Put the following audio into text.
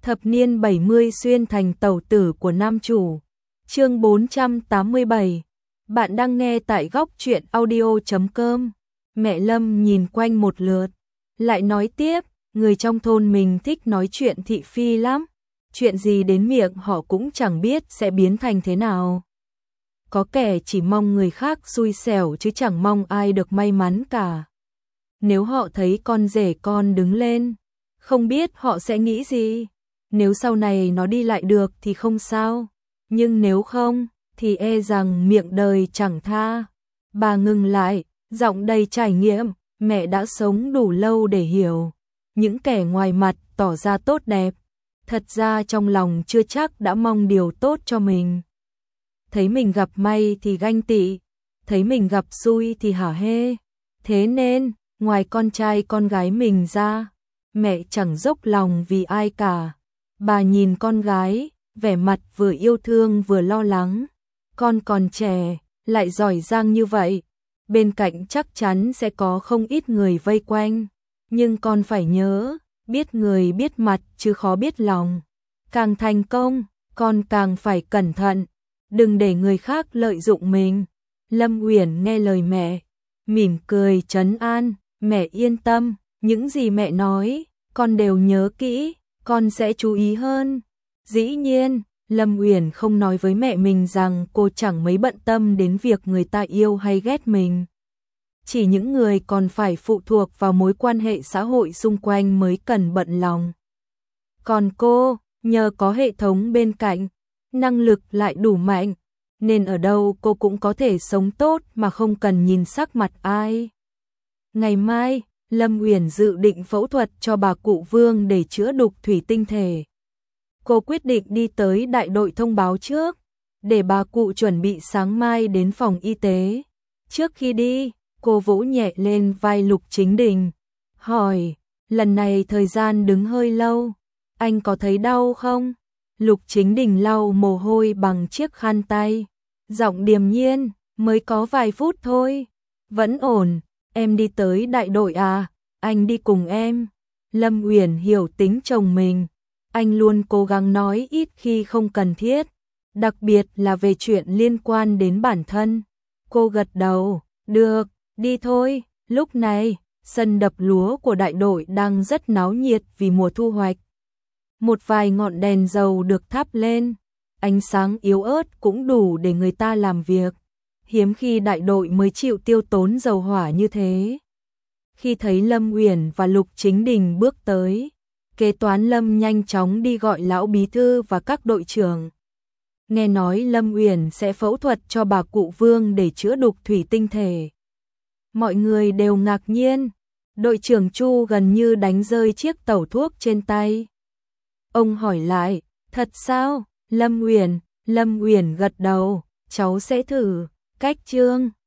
Thập niên 70 xuyên thành tẩu tử của nam chủ. Chương 487. Bạn đang nghe tại góc truyện audio.com. Mẹ Lâm nhìn quanh một lượt, lại nói tiếp, người trong thôn mình thích nói chuyện thị phi lắm. Chuyện gì đến miệng họ cũng chẳng biết sẽ biến thành thế nào. Có kẻ chỉ mong người khác xui xẻo chứ chẳng mong ai được may mắn cả. Nếu họ thấy con rể con đứng lên, không biết họ sẽ nghĩ gì. Nếu sau này nó đi lại được thì không sao, nhưng nếu không, thì e rằng miệng đời chẳng tha. Bà ngừng lại, giọng đầy trải nghiệm, mẹ đã sống đủ lâu để hiểu. Những kẻ ngoài mặt tỏ ra tốt đẹp, thật ra trong lòng chưa chắc đã mong điều tốt cho mình. Thấy mình gặp may thì ganh tị, thấy mình gặp xui thì hả hê. Thế nên, ngoài con trai con gái mình ra, mẹ chẳng dốc lòng vì ai cả. Bà nhìn con gái, vẻ mặt vừa yêu thương vừa lo lắng. Con còn trẻ, lại giỏi giang như vậy, bên cạnh chắc chắn sẽ có không ít người vây quanh. Nhưng con phải nhớ, biết người biết mặt chứ khó biết lòng. Càng thành công, con càng phải cẩn thận, đừng để người khác lợi dụng mình. Lâm Uyển nghe lời mẹ, mỉm cười trấn an, mẹ yên tâm, những gì mẹ nói, con đều nhớ kỹ, con sẽ chú ý hơn. Dĩ nhiên, Lâm Uyển không nói với mẹ mình rằng cô chẳng mấy bận tâm đến việc người ta yêu hay ghét mình. Chỉ những người còn phải phụ thuộc vào mối quan hệ xã hội xung quanh mới cần bận lòng. Còn cô, nhờ có hệ thống bên cạnh, năng lực lại đủ mạnh, nên ở đâu cô cũng có thể sống tốt mà không cần nhìn sắc mặt ai. Ngày mai, Lâm Uyển dự định phẫu thuật cho bà cụ Vương để chữa đục thủy tinh thể. Cô quyết định đi tới đại đội thông báo trước, để bà cụ chuẩn bị sáng mai đến phòng y tế. Trước khi đi, cô vỗ nhẹ lên vai Lục Chính Đình, hỏi, lần này thời gian đứng hơi lâu, anh có thấy đau không? Lục Chính Đình lau mồ hôi bằng chiếc khăn tay, giọng điềm nhiên, mới có vài phút thôi, vẫn ổn. Em đi tới đại đội à, anh đi cùng em. Lâm Uyển hiểu tính chồng mình, anh luôn cố gắng nói ít khi không cần thiết, đặc biệt là về chuyện liên quan đến bản thân. Cô gật đầu, được, đi thôi. Lúc này, sân đập lúa của đại đội đang rất náo nhiệt vì mùa thu hoạch. Một vài ngọn đèn dầu được thắp lên, ánh sáng yếu ớt cũng đủ để người ta làm việc. Hiếm khi đại đội mới chịu tiêu tốn dầu hỏa như thế. Khi thấy Lâm Uyển và Lục Chính Đình bước tới, kế toán Lâm nhanh chóng đi gọi lão bí thư và các đội trưởng. Nghe nói Lâm Uyển sẽ phẫu thuật cho bà cụ Vương để chữa đục thủy tinh thể. Mọi người đều ngạc nhiên, đội trưởng Chu gần như đánh rơi chiếc tẩu thuốc trên tay. Ông hỏi lại, thật sao? Lâm Uyển gật đầu, cháu sẽ thử. Cách Trương